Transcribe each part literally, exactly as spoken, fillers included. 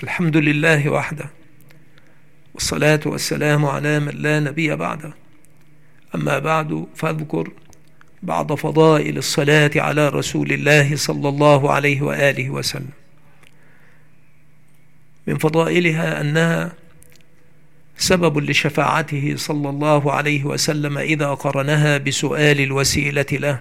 الحمد لله وحده، والصلاة والسلام على من لا نبي بعده. أما بعد، فاذكر بعض فضائل الصلاة على رسول الله صلى الله عليه وآله وسلم. من فضائلها أنها سبب لشفاعته صلى الله عليه وسلم إذا قرنها بسؤال الوسيلة له.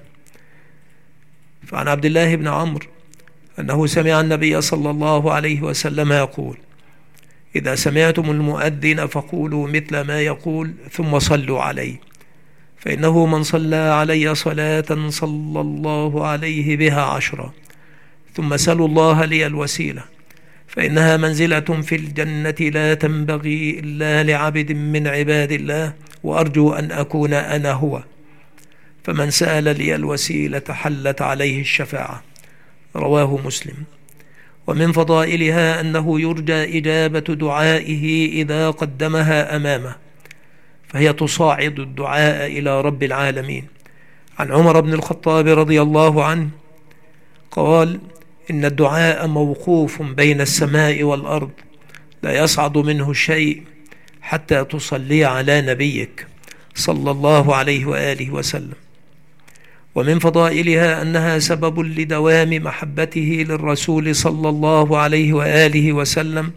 فعن عبد الله بن عمرو أنه سمع النبي صلى الله عليه وسلم يقول: إذا سمعتم المؤذن فقولوا مثل ما يقول ثم صلوا عليه، فإنه من صلى علي صلاة صلى الله عليه بها عشرا، ثم سلوا الله لي الوسيلة، فإنها منزلة في الجنة لا تنبغي إلا لعبد من عباد الله، وأرجو أن أكون أنا هو، فمن سأل لي الوسيلة حلت عليه الشفاعة. رواه مسلم. ومن فضائلها أنه يرجى إجابة دعائه إذا قدمها أمامه، فهي تصاعد الدعاء إلى رب العالمين. عن عمر بن الخطاب رضي الله عنه قال: إن الدعاء موقوف بين السماء والأرض، لا يصعد منه شيء حتى تصلي على نبيك صلى الله عليه وآله وسلم. ومن فضائلها أنها سبب لدوام محبته للرسول صلى الله عليه وآله وسلم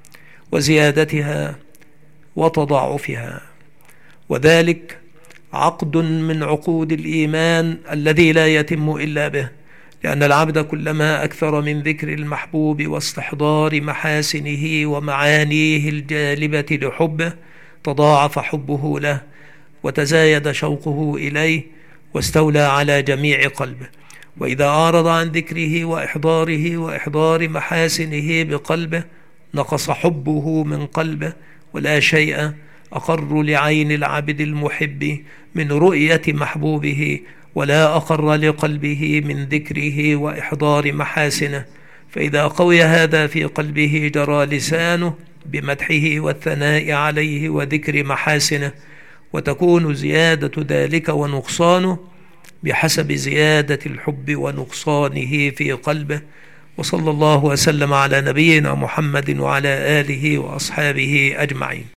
وزيادتها وتضاعفها، وذلك عقد من عقود الإيمان الذي لا يتم إلا به، لأن العبد كلما أكثر من ذكر المحبوب واستحضار محاسنه ومعانيه الجالبة لحبه تضاعف حبه له، وتزايد شوقه إليه، واستولى على جميع قلبه. وإذا أعرض عن ذكره وإحضاره وإحضار محاسنه بقلبه نقص حبه من قلبه، ولا شيء أقر لعين العبد المحب من رؤية محبوبه، ولا أقر لقلبه من ذكره وإحضار محاسنه. فإذا قوي هذا في قلبه جرى لسانه بمدحه والثناء عليه وذكر محاسنه، وتكون زيادة ذلك ونقصانه بحسب زيادة الحب ونقصانه في قلبه. وصلى الله وسلم على نبينا محمد وعلى آله وأصحابه أجمعين.